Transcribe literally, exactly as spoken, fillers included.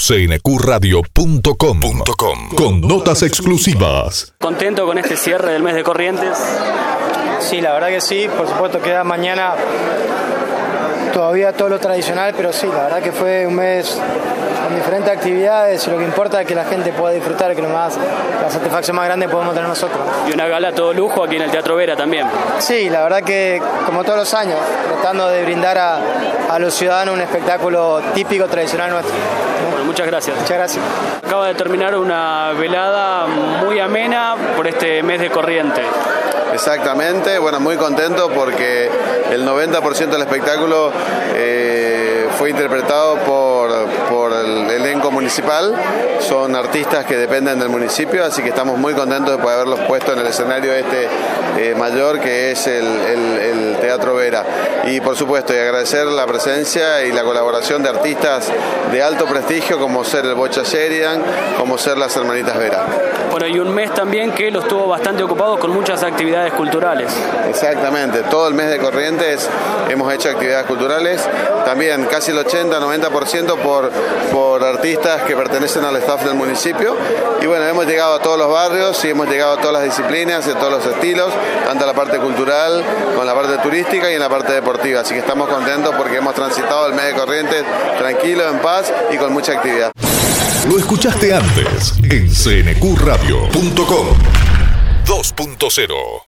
c n q radio punto com con notas exclusivas. ¿Contento con este cierre del mes de Corrientes? Sí, la verdad que sí, por supuesto queda mañana todavía todo lo tradicional, pero sí, la verdad que fue un mes con diferentes actividades y lo que importa es que la gente pueda disfrutar, que lo más, la satisfacción más grande podemos tener nosotros. Y una gala a todo lujo aquí en el Teatro Vera también. Sí, la verdad que como todos los años, tratando de brindar a, a los ciudadanos un espectáculo típico, tradicional nuestro. Bueno, muchas gracias. Muchas gracias. Acaba de terminar una velada muy amena por este mes de Corrientes. Exactamente, bueno, muy contento porque el noventa por ciento del espectáculo eh, fue interpretado por, por el elenco municipal, son artistas que dependen del municipio, así que estamos muy contentos de poder haberlos puesto en el escenario este eh, mayor que es el, el, el Teatro Vera. Y por supuesto, y agradecer la presencia y la colaboración de artistas de alto prestigio como ser el Bocha Sheridan, como ser las Hermanitas Vera. Bueno, y un mes también que los tuvo bastante ocupados con muchas actividades culturales. Exactamente, todo el mes de Corrientes hemos hecho actividades culturales, también casi el ochenta a noventa por ciento por, por artistas que pertenecen al staff del municipio. Y bueno, hemos llegado a todos los barrios y hemos llegado a todas las disciplinas, en todos los estilos, tanto en la parte cultural, con la parte turística y en la parte deportiva. Así que estamos contentos porque hemos transitado el mes de Corrientes tranquilo, en paz y con mucha actividad. Lo escuchaste antes en c n q radio punto com dos punto cero.